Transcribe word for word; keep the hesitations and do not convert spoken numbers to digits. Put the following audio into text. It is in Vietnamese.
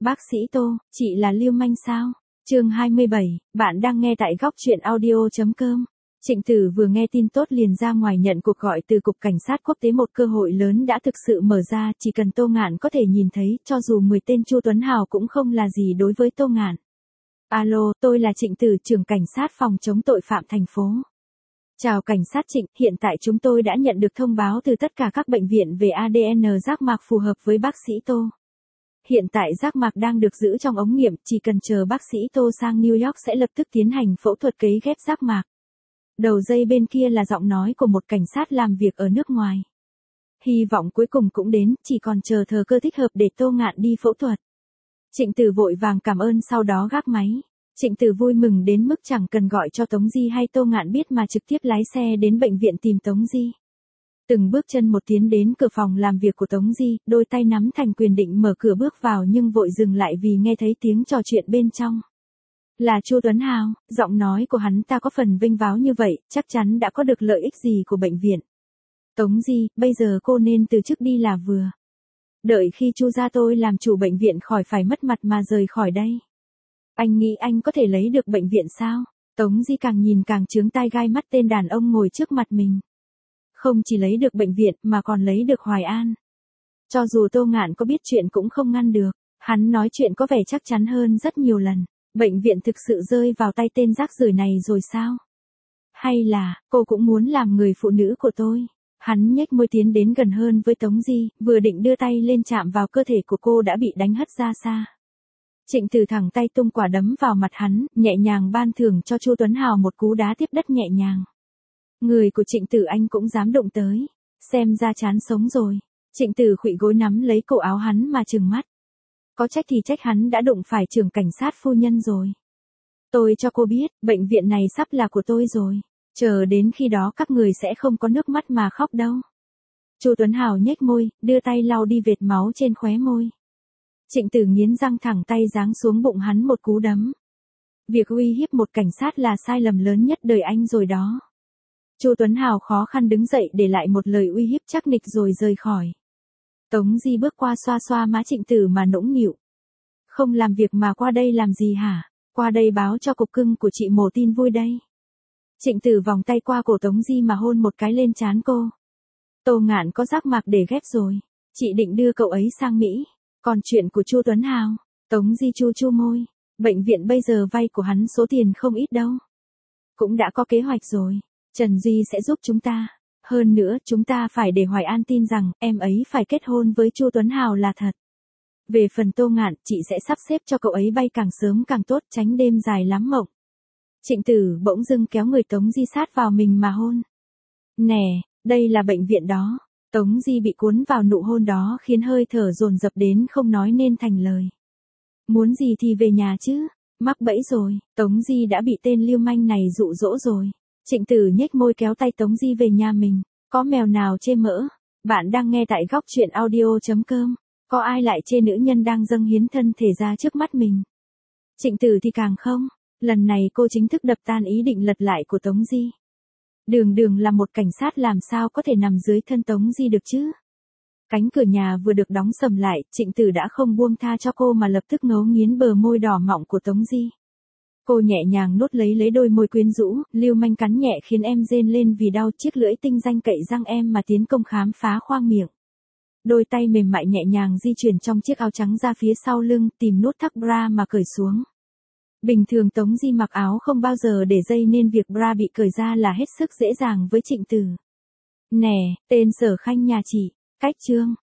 Bác sĩ Tô, chị là lưu manh sao? Chương hai mươi bảy, bạn đang nghe tại góc truyện audio chấm com. Trịnh Tử vừa nghe tin tốt liền ra ngoài nhận cuộc gọi từ Cục Cảnh sát Quốc tế, một cơ hội lớn đã thực sự mở ra, chỉ cần Tô Ngạn có thể nhìn thấy, cho dù mười tên Chu Tuấn Hào cũng không là gì đối với Tô Ngạn. Alo, tôi là Trịnh Tử, trưởng cảnh sát phòng chống tội phạm thành phố. Chào cảnh sát Trịnh, hiện tại chúng tôi đã nhận được thông báo từ tất cả các bệnh viện về a đê en giác mạc phù hợp với bác sĩ Tô. Hiện tại giác mạc đang được giữ trong ống nghiệm, chỉ cần chờ bác sĩ Tô sang New York sẽ lập tức tiến hành phẫu thuật cấy ghép giác mạc. Đầu dây bên kia là giọng nói của một cảnh sát làm việc ở nước ngoài. Hy vọng cuối cùng cũng đến, chỉ còn chờ thời cơ thích hợp để Tô Ngạn đi phẫu thuật. Trịnh Tử vội vàng cảm ơn sau đó gác máy. Trịnh Tử vui mừng đến mức chẳng cần gọi cho Tống Di hay Tô Ngạn biết mà trực tiếp lái xe đến bệnh viện tìm Tống Di. Từng bước chân một tiến đến cửa phòng làm việc của Tống Di, đôi tay nắm thành quyền định mở cửa bước vào nhưng vội dừng lại vì nghe thấy tiếng trò chuyện bên trong. Là Chu Tuấn Hào, giọng nói của hắn ta có phần vênh váo như vậy, chắc chắn đã có được lợi ích gì của bệnh viện. Tống Di, bây giờ cô nên từ chức đi là vừa. Đợi khi Chu gia tôi làm chủ bệnh viện khỏi phải mất mặt mà rời khỏi đây. Anh nghĩ anh có thể lấy được bệnh viện sao? Tống Di càng nhìn càng chướng tai gai mắt tên đàn ông ngồi trước mặt mình. Không chỉ lấy được bệnh viện mà còn lấy được Hoài An. Cho dù Tô Ngạn có biết chuyện cũng không ngăn được, hắn nói chuyện có vẻ chắc chắn hơn rất nhiều lần. Bệnh viện thực sự rơi vào tay tên rác rưởi này rồi sao? Hay là, cô cũng muốn làm người phụ nữ của tôi? Hắn nhếch môi tiến đến gần hơn với Tống Di, vừa định đưa tay lên chạm vào cơ thể của cô đã bị đánh hất ra xa. Trịnh Tử thẳng tay tung quả đấm vào mặt hắn, nhẹ nhàng ban thưởng cho Chu Tuấn Hào một cú đá tiếp đất nhẹ nhàng. Người của Trịnh Tử anh cũng dám động tới, xem ra chán sống rồi. Trịnh Tử khuỵu gối nắm lấy cổ áo hắn mà trừng mắt. Có trách thì trách hắn đã đụng phải trưởng cảnh sát phu nhân rồi. Tôi cho cô biết, bệnh viện này sắp là của tôi rồi. Chờ đến khi đó các người sẽ không có nước mắt mà khóc đâu. Chu Tuấn Hào nhếch môi, đưa tay lau đi vệt máu trên khóe môi. Trịnh Tử nghiến răng thẳng tay giáng xuống bụng hắn một cú đấm. Việc uy hiếp một cảnh sát là sai lầm lớn nhất đời anh rồi đó. Chu Tuấn Hào khó khăn đứng dậy để lại một lời uy hiếp chắc nịch rồi rời khỏi. Tống Di bước qua xoa xoa má Trịnh Tử mà nũng nịu. Không làm việc mà qua đây làm gì hả? Qua đây báo cho cục cưng của chị mổ tin vui đây. Trịnh Tử vòng tay qua cổ Tống Di mà hôn một cái lên trán cô. Tô Ngạn có giác mạc để ghép rồi. Chị định đưa cậu ấy sang Mỹ. Còn chuyện của Chu Tuấn Hào, Tống Di chu chu môi. Bệnh viện bây giờ vay của hắn số tiền không ít đâu. Cũng đã có kế hoạch rồi. Trần Duy sẽ giúp chúng ta. Hơn nữa, chúng ta phải để Hoài An tin rằng em ấy phải kết hôn với Chu Tuấn Hào là thật. Về phần Tô Ngạn, chị sẽ sắp xếp cho cậu ấy bay càng sớm càng tốt, tránh đêm dài lắm mộng. Trịnh Tử bỗng dưng kéo người Tống Di sát vào mình mà hôn. Nè, đây là bệnh viện đó. Tống Di bị cuốn vào nụ hôn đó khiến hơi thở dồn dập đến không nói nên thành lời. Muốn gì thì về nhà chứ, mắc bẫy rồi, Tống Di đã bị tên lưu manh này dụ dỗ rồi. Trịnh Tử nhếch môi kéo tay Tống Di về nhà mình. Có mèo nào chê mỡ? Bạn đang nghe tại góc truyện audio chấm com. Có ai lại chê nữ nhân đang dâng hiến thân thể ra trước mắt mình? Trịnh Tử thì càng không. Lần này cô chính thức đập tan ý định lật lại của Tống Di. Đường đường là một cảnh sát làm sao có thể nằm dưới thân Tống Di được chứ? Cánh cửa nhà vừa được đóng sầm lại, Trịnh Tử đã không buông tha cho cô mà lập tức ngấu nghiến bờ môi đỏ mọng của Tống Di. Cô nhẹ nhàng nuốt lấy lấy đôi môi quyến rũ, lưu manh cắn nhẹ khiến em rên lên vì đau, chiếc lưỡi tinh danh cậy răng em mà tiến công khám phá khoang miệng. Đôi tay mềm mại nhẹ nhàng di chuyển trong chiếc áo trắng ra phía sau lưng, tìm nút thắt bra mà cởi xuống. Bình thường Tống Di mặc áo không bao giờ để dây nên việc bra bị cởi ra là hết sức dễ dàng với Trịnh Tử. Nè, tên Sở Khanh nhà chị, cách chương.